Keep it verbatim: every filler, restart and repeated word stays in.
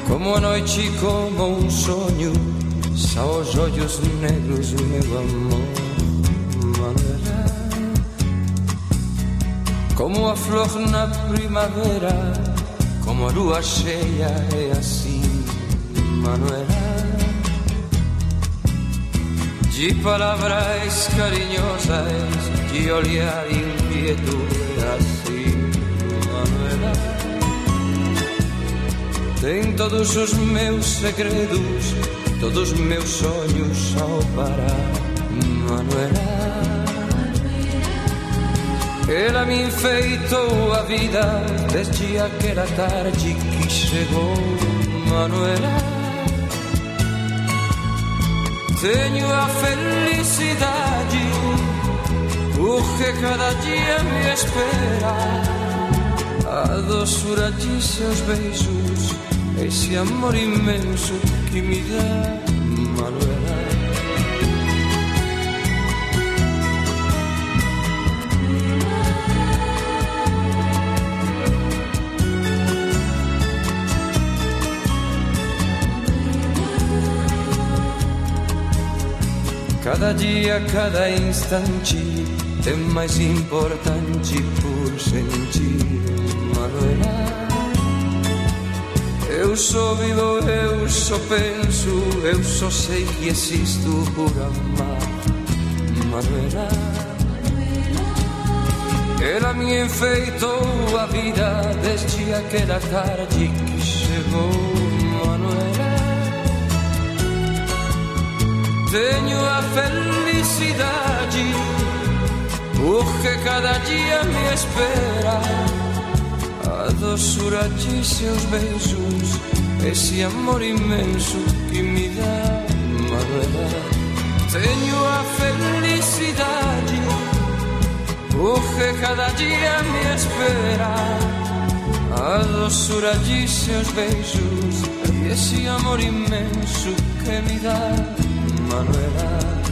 Como a noite, como um sonho, só os olhos negros, meu amor, Manuela. Como a flor na primavera, como a lua cheia, é assim, Manuela. De palavras carinhosas, de olhar inquieto, é assim, Manuela. Tem todos os meus segredos, todos meus sonhos ao parar, Manuela. Ela me enfeitou a vida desde aquela tarde que chegou, Manuela. Tenho a felicidade porque cada dia me espera a doçura de seus beijos, esse amor imenso que me dá, Manuela. Cada dia, cada instante é mais importante por sentir, Manuela. Eu só vivo, eu só penso, eu só sei que existo por amar, Manuela. Ela me enfeitou a vida desde aquela tarde que chegou, Manuela. Tenho a felicidade porque cada dia me espera a doçura de seus beijos, esse amor imenso que me dá, Manuela. Tenho a felicidade porque cada dia me espera a doçura de seus beijos, esse amor imenso que me dá, Manuela.